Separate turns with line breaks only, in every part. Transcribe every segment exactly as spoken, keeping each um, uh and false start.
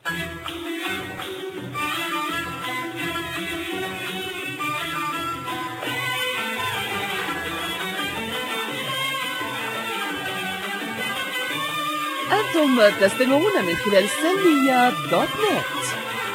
أنتم تستمعون من خلال سلمية دوت نت.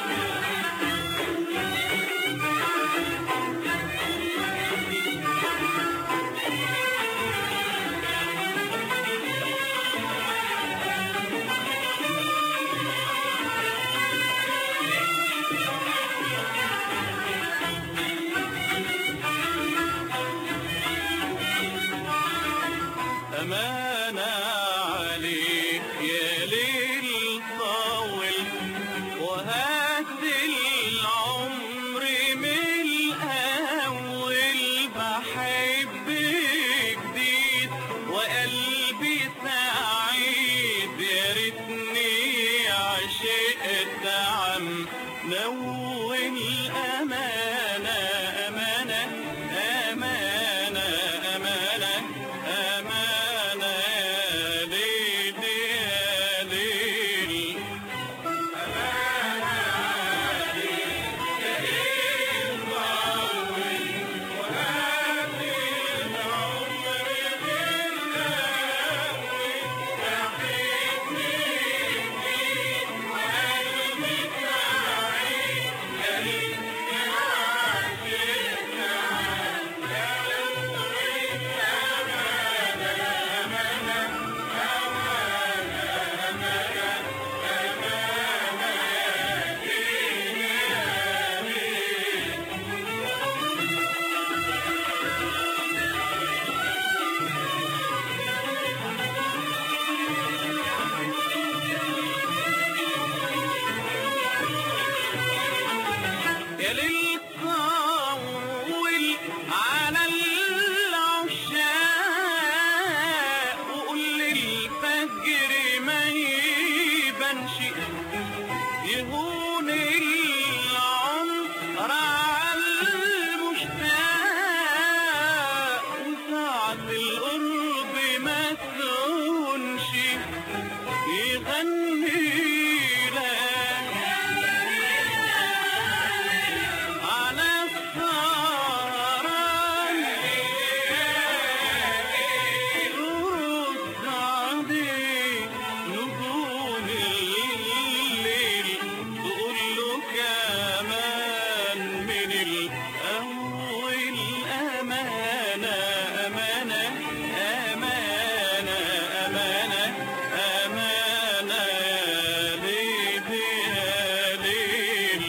أمانة عليك يا ليل طول، وهات العمر من الأول، بحب جديد وقلبي سعيد، يا ريتني عشقت عم نول. أمانة أمانة أمانة أمانة أمانة يا ليل يا ليل. أمانة عليك يا ليل طول، وهات العمر من الأول، بحبني جديد وقلبي سعيد، يا ريتني عشقت عم يا ليل طول على العشاق، وقول للفجر ما يبانش، يهون العمر على المشتاق، وساعة القرب ما تهونش، يغني على السهران، رد عليه نجوم الليل، تقول له كمان من الأول. أمانة أمانة أمانة أمانة أمانة يا ليل يا ليل.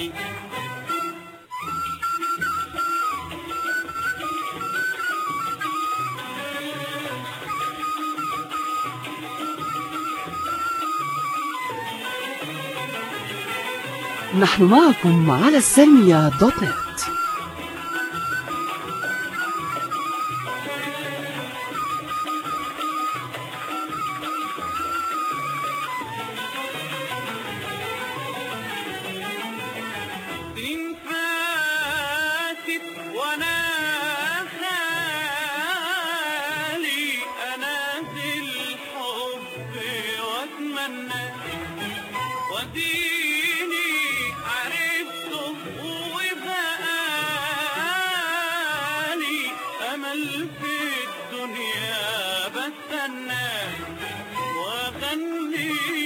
نحن معكم على السلمية دوت نت.
سنين فاتت وانا خالي انادي الحب واتمنى، وديني عرفته وبقالي امل في الدنيا بستنى واغني